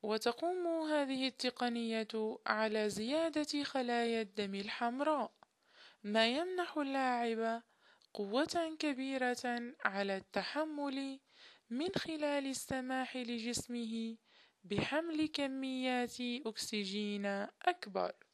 وتقوم هذه التقنية على زيادة خلايا الدم الحمراء، ما يمنح اللاعب قوة كبيرة على التحمل من خلال السماح لجسمه بحمل كميات أكسجين أكبر.